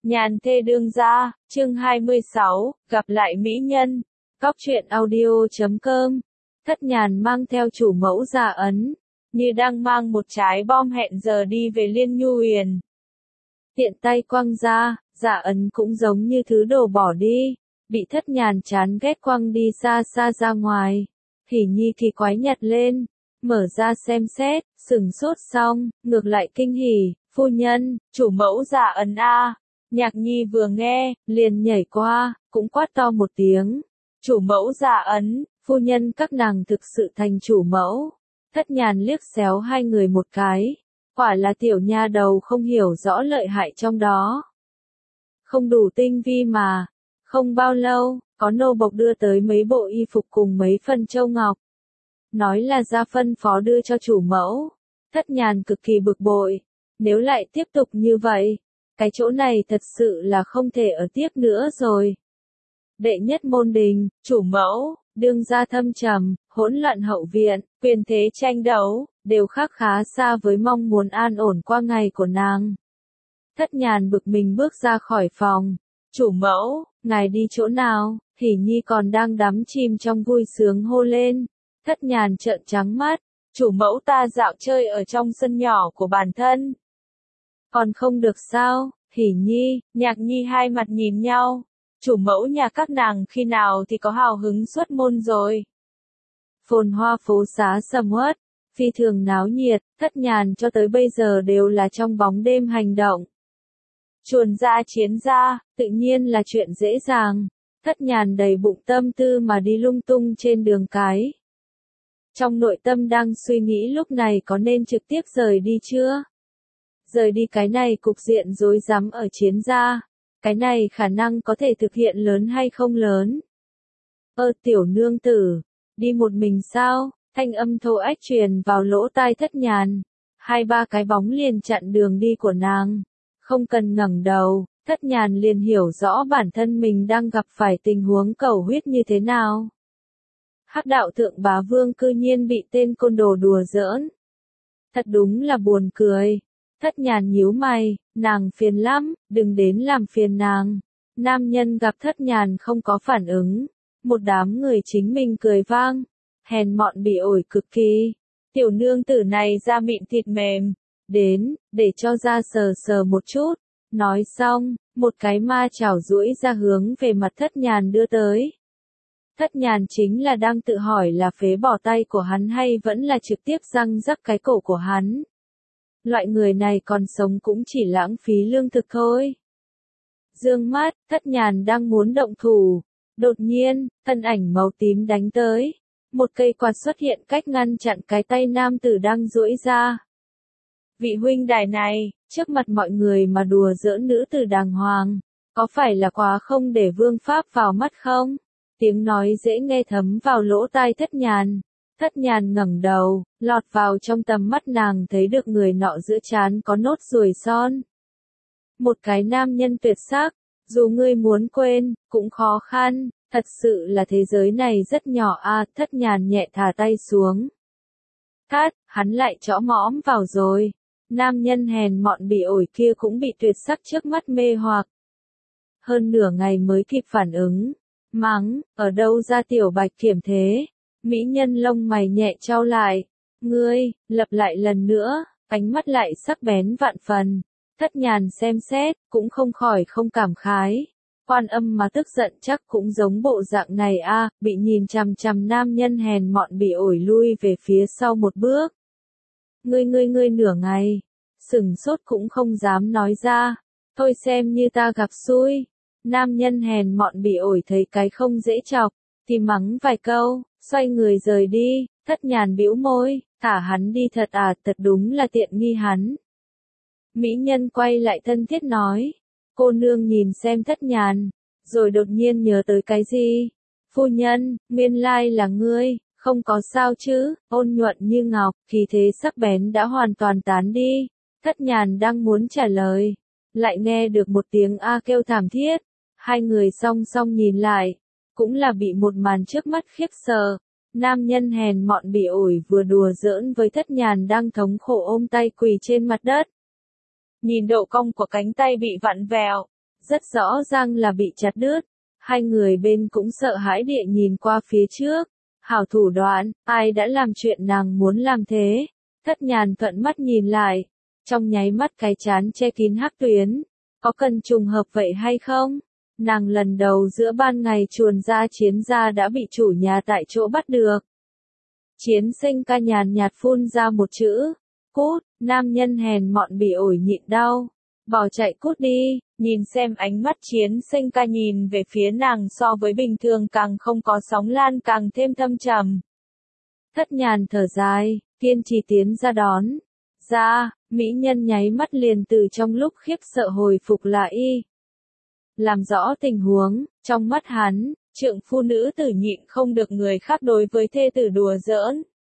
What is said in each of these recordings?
Nhàn thê đương gia, chương 26, gặp lại mỹ nhân. Cóc truyện audio.com. Thất Nhàn mang theo chủ mẫu Dạ Ấn, như đang mang một trái bom hẹn giờ đi về Liên Nhu Huyền. Tiện tay quăng ra, Dạ Ấn cũng giống như thứ đồ bỏ đi, bị Thất Nhàn chán ghét quăng đi xa xa ra ngoài. Hỉ Nhi thì quái nhặt lên, mở ra xem xét, sửng sốt xong, ngược lại kinh hỉ, phu nhân, chủ mẫu Dạ Ấn a. Nhạc Nhi vừa nghe, liền nhảy qua, cũng quát to một tiếng. Chủ mẫu Dạ Ấn, phu nhân các nàng thực sự thành chủ mẫu. Thất Nhàn liếc xéo hai người một cái. Quả là tiểu nha đầu không hiểu rõ lợi hại trong đó. Không đủ tinh vi mà. Không bao lâu, có nô bộc đưa tới mấy bộ y phục cùng mấy phần châu ngọc. Nói là ra phân phó đưa cho chủ mẫu. Thất Nhàn cực kỳ bực bội. Nếu lại tiếp tục như vậy, cái chỗ này thật sự là không thể ở tiếp nữa rồi. Đệ nhất môn đình, chủ mẫu, đương gia thâm trầm, hỗn loạn hậu viện, quyền thế tranh đấu, đều khác khá xa với mong muốn an ổn qua ngày của nàng. Thất Nhàn bực mình bước ra khỏi phòng. Chủ mẫu, ngài đi chỗ nào? Hỉ Nhi còn đang đắm chìm trong vui sướng hô lên. Thất Nhàn trợn trắng mắt. Chủ mẫu ta dạo chơi ở trong sân nhỏ của bản thân. Còn không được sao? Hỉ Nhi, Nhạc Nhi hai mặt nhìn nhau. Chủ mẫu nhà các nàng khi nào thì có hào hứng xuất môn rồi. Phồn hoa phố xá sầm uất, phi thường náo nhiệt, Thất Nhàn cho tới bây giờ đều là trong bóng đêm hành động. Chuồn ra chiến ra, tự nhiên là chuyện dễ dàng. Thất Nhàn đầy bụng tâm tư mà đi lung tung trên đường cái. Trong nội tâm đang suy nghĩ lúc này có nên trực tiếp rời đi chưa? Rời đi cái này cục diện rối rắm ở chiến gia. Cái này khả năng có thể thực hiện lớn hay không lớn? Tiểu nương tử, đi một mình sao? Thanh âm thô ách truyền vào lỗ tai Thất Nhàn. Hai ba cái bóng liền chặn đường đi của nàng. Không cần ngẩng đầu, Thất Nhàn liền hiểu rõ bản thân mình đang gặp phải tình huống cầu huyết như thế nào. Hắc đạo thượng bá vương cư nhiên bị tên côn đồ đùa giỡn. Thật đúng là buồn cười. Thất Nhàn nhíu mày, nàng phiền lắm, đừng đến làm phiền nàng. Nam nhân gặp Thất Nhàn không có phản ứng. Một đám người chính mình cười vang. Hèn mọn bị ổi cực kỳ. Tiểu nương tử này da mịn thịt mềm. Đến, để cho ra sờ sờ một chút. Nói xong, một cái ma chảo duỗi ra hướng về mặt Thất Nhàn đưa tới. Thất Nhàn chính là đang tự hỏi là phế bỏ tay của hắn hay vẫn là trực tiếp răng rắc cái cổ của hắn. Loại người này còn sống cũng chỉ lãng phí lương thực thôi. Dương mắt, Thất Nhàn đang muốn động thủ. Đột nhiên, thân ảnh màu tím đánh tới. Một cây quạt xuất hiện cách ngăn chặn cái tay nam tử đang duỗi ra. Vị huynh đài này, trước mặt mọi người mà đùa giỡn nữ tử đàng hoàng, có phải là quá không để vương pháp vào mắt không? Tiếng nói dễ nghe thấm vào lỗ tai Thất Nhàn. Thất Nhàn ngẩng đầu, lọt vào trong tầm mắt nàng thấy được người nọ giữa trán có nốt ruồi son. Một cái nam nhân tuyệt sắc, dù ngươi muốn quên, cũng khó khăn, thật sự là thế giới này rất nhỏ a. Thất Nhàn nhẹ thả tay xuống. Hắn lại chõ mõm vào rồi. Nam nhân hèn mọn bị ổi kia cũng bị tuyệt sắc trước mắt mê hoặc. Hơn nửa ngày mới kịp phản ứng. Mắng, ở đâu ra tiểu bạch kiểm thế? Mỹ nhân lông mày nhẹ chau lại. Ngươi, lặp lại lần nữa, ánh mắt lại sắc bén vạn phần. Thất Nhàn xem xét, cũng không khỏi không cảm khái. Quan Âm mà tức giận chắc cũng giống bộ dạng này a. Bị nhìn chằm chằm nam nhân hèn mọn bị ổi lui về phía sau một bước. Ngươi nửa ngày, sửng sốt cũng không dám nói ra. Thôi xem như ta gặp xui. Nam nhân hèn mọn bị ổi thấy cái không dễ chọc, thì mắng vài câu, xoay người rời đi. Thất Nhàn bĩu môi, thả hắn đi thật à, thật đúng là tiện nghi hắn. Mỹ nhân quay lại thân thiết nói, cô nương nhìn xem Thất Nhàn, rồi đột nhiên nhớ tới cái gì. Phu nhân, nguyên lai là ngươi, không có sao chứ? Ôn nhuận như ngọc, khí thế sắc bén đã hoàn toàn tán đi. Thất Nhàn đang muốn trả lời, lại nghe được một tiếng a kêu thảm thiết. Hai người song song nhìn lại, cũng là bị một màn trước mắt khiếp sợ. Nam nhân hèn mọn bị ổi vừa đùa giỡn với Thất Nhàn đang thống khổ ôm tay quỳ trên mặt đất. Nhìn độ cong của cánh tay bị vặn vẹo, rất rõ ràng là bị chặt đứt. Hai người bên cũng sợ hãi địa nhìn qua phía trước. Hảo thủ đoạn, ai đã làm chuyện nàng muốn làm thế? Thất Nhàn thuận mắt nhìn lại, trong nháy mắt cái trán che kín hắc tuyến. Có cần trùng hợp vậy hay không? Nàng lần đầu giữa ban ngày chuồn ra Chiến gia đã bị chủ nhà tại chỗ bắt được. Chiến Sinh ca nhàn nhạt phun ra một chữ, cút, nam nhân hèn mọn bị ổi nhịn đau. Bỏ chạy cút đi, nhìn xem ánh mắt Chiến Sinh ca nhìn về phía nàng so với bình thường càng không có sóng lan càng thêm thâm trầm. Thất Nhàn thở dài, kiên trì tiến ra đón. Ra, mỹ nhân nháy mắt liền từ trong lúc khiếp sợ hồi phục lại y. Làm rõ tình huống, trong mắt hắn, trượng phu nữ tử nhịn không được người khác đối với thê tử đùa giỡn.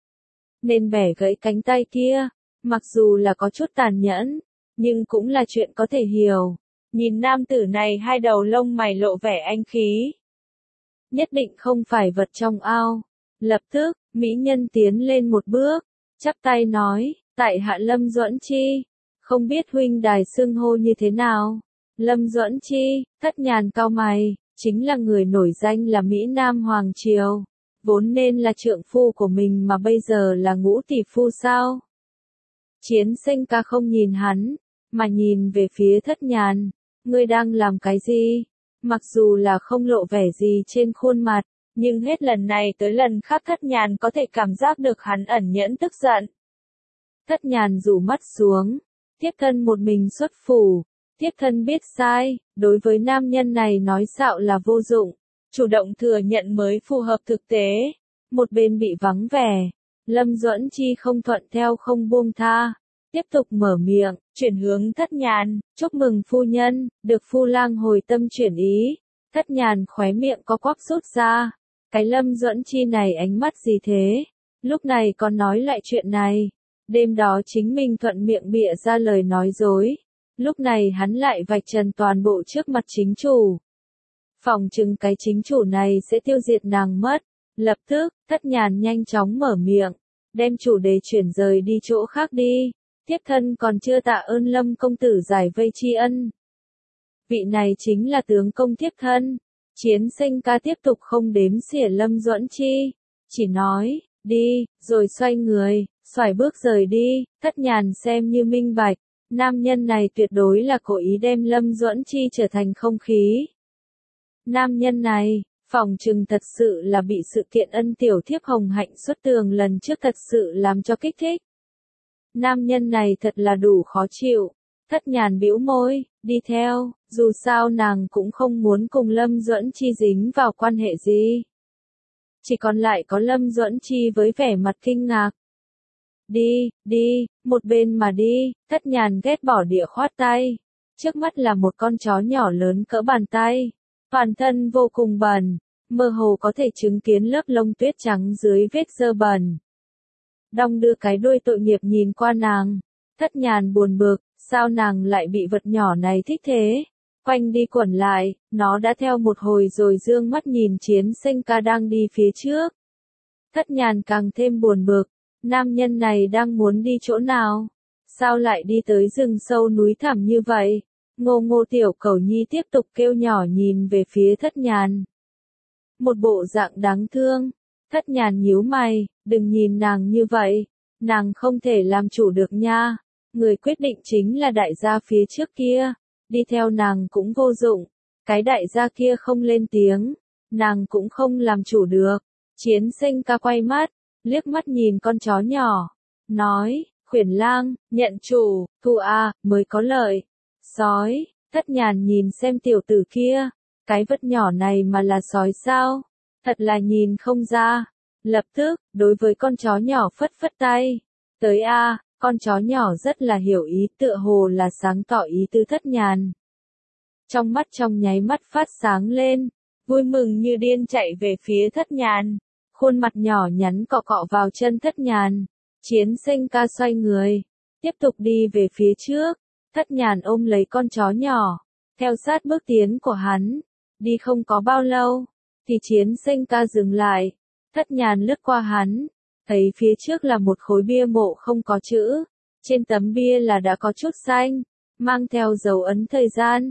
Nên bẻ gãy cánh tay kia, mặc dù là có chút tàn nhẫn, nhưng cũng là chuyện có thể hiểu. Nhìn nam tử này hai đầu lông mày lộ vẻ anh khí. Nhất định không phải vật trong ao. Lập tức, mỹ nhân tiến lên một bước, chắp tay nói, tại hạ Lâm Duẫn Chi, không biết huynh đài xưng hô như thế nào. Lâm Duẫn Chi, Thất Nhàn cau mày, chính là người nổi danh là Mỹ Nam Hoàng Triều, vốn nên là trượng phu của mình mà bây giờ là ngũ tỷ phu sao? Chiến Sinh ca không nhìn hắn, mà nhìn về phía Thất Nhàn, ngươi đang làm cái gì? Mặc dù là không lộ vẻ gì trên khuôn mặt, nhưng hết lần này tới lần khác Thất Nhàn có thể cảm giác được hắn ẩn nhẫn tức giận. Thất Nhàn rủ mắt xuống, tiếp thân một mình xuất phủ. Tiếp thân biết sai, đối với nam nhân này nói xạo là vô dụng, chủ động thừa nhận mới phù hợp thực tế. Một bên bị vắng vẻ, Lâm Duẫn Chi không thuận theo không buông tha, tiếp tục mở miệng, chuyển hướng Thất Nhàn, chúc mừng phu nhân, được phu lang hồi tâm chuyển ý. Thất Nhàn khóe miệng có quắp rút ra, cái Lâm Duẫn Chi này ánh mắt gì thế, lúc này còn nói lại chuyện này, đêm đó chính mình thuận miệng bịa ra lời nói dối. Lúc này hắn lại vạch trần toàn bộ trước mặt chính chủ. Phòng chừng cái chính chủ này sẽ tiêu diệt nàng mất. Lập tức, Thất Nhàn nhanh chóng mở miệng, đem chủ đề chuyển rời đi chỗ khác đi. Tiếp thân còn chưa tạ ơn Lâm công tử giải vây tri ân. Vị này chính là tướng công tiếp thân. Chiến Sinh ca tiếp tục không đếm xỉa Lâm Duẫn Chi. Chỉ nói, đi, rồi xoay người, xoài bước rời đi. Thất Nhàn xem như minh bạch. Nam nhân này tuyệt đối là cố ý đem Lâm Duẫn Chi trở thành không khí. Nam nhân này, phỏng chừng thật sự là bị sự kiện ân tiểu thiếp hồng hạnh xuất tường lần trước thật sự làm cho kích thích. Nam nhân này thật là đủ khó chịu. Thất Nhàn bĩu môi, đi theo, dù sao nàng cũng không muốn cùng Lâm Duẫn Chi dính vào quan hệ gì. Chỉ còn lại có Lâm Duẫn Chi với vẻ mặt kinh ngạc. Đi, đi, một bên mà đi, Thất Nhàn ghét bỏ địa khoát tay. Trước mắt là một con chó nhỏ lớn cỡ bàn tay. Toàn thân vô cùng bẩn, mơ hồ có thể chứng kiến lớp lông tuyết trắng dưới vết dơ bẩn. Đong đưa cái đuôi tội nghiệp nhìn qua nàng. Thất Nhàn buồn bực, sao nàng lại bị vật nhỏ này thích thế? Quanh đi quẩn lại, nó đã theo một hồi rồi dương mắt nhìn Chiến Sinh ca đang đi phía trước. Thất Nhàn càng thêm buồn bực. Nam nhân này đang muốn đi chỗ nào? Sao lại đi tới rừng sâu núi thẳm như vậy? Ngô Ngô tiểu cẩu nhi tiếp tục kêu nhỏ nhìn về phía Thất Nhàn. Một bộ dạng đáng thương. Thất Nhàn nhíu mày, đừng nhìn nàng như vậy. Nàng không thể làm chủ được nha. Người quyết định chính là đại gia phía trước kia. Đi theo nàng cũng vô dụng. Cái đại gia kia không lên tiếng. Nàng cũng không làm chủ được. Chiến Sinh ca quay mắt. Liếc mắt nhìn con chó nhỏ, nói, Khuyển lang, nhận chủ, thu a, mới có lợi. Sói, Thất Nhàn nhìn xem tiểu tử kia, cái vật nhỏ này mà là sói sao? Thật là nhìn không ra. Lập tức, đối với con chó nhỏ phất phất tay. Tới a, con chó nhỏ rất là hiểu ý, tựa hồ là sáng tỏ ý tứ Thất Nhàn. Trong mắt trong nháy mắt phát sáng lên, vui mừng như điên chạy về phía Thất Nhàn. Khuôn mặt nhỏ nhắn cọ cọ vào chân Thất Nhàn. Chiến Sinh ca xoay người, tiếp tục đi về phía trước. Thất Nhàn ôm lấy con chó nhỏ, theo sát bước tiến của hắn. Đi không có bao lâu, thì Chiến Sinh ca dừng lại. Thất Nhàn lướt qua hắn, thấy phía trước là một khối bia mộ không có chữ. Trên tấm bia là đã có chút xanh, mang theo dấu ấn thời gian.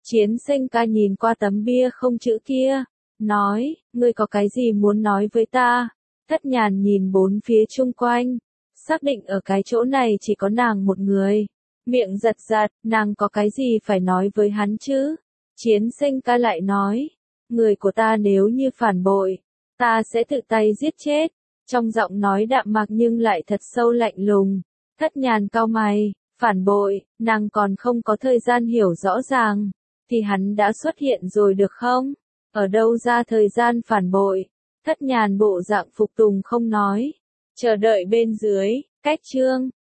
Chiến sinh ca nhìn qua tấm bia không chữ kia, nói, ngươi có cái gì muốn nói với ta? Thất nhàn nhìn bốn phía chung quanh, xác định ở cái chỗ này chỉ có nàng một người. Miệng giật giật, nàng có cái gì phải nói với hắn chứ? Chiến sinh ca lại nói, người của ta nếu như phản bội, ta sẽ tự tay giết chết. Trong giọng nói đạm mạc nhưng lại thật sâu lạnh lùng. Thất nhàn cau mày, phản bội, nàng còn không có thời gian hiểu rõ ràng, thì hắn đã xuất hiện rồi được không? Ở đâu ra thời gian phản bội? Thất nhàn bộ dạng phục tùng không nói, chờ đợi bên dưới, cách chương.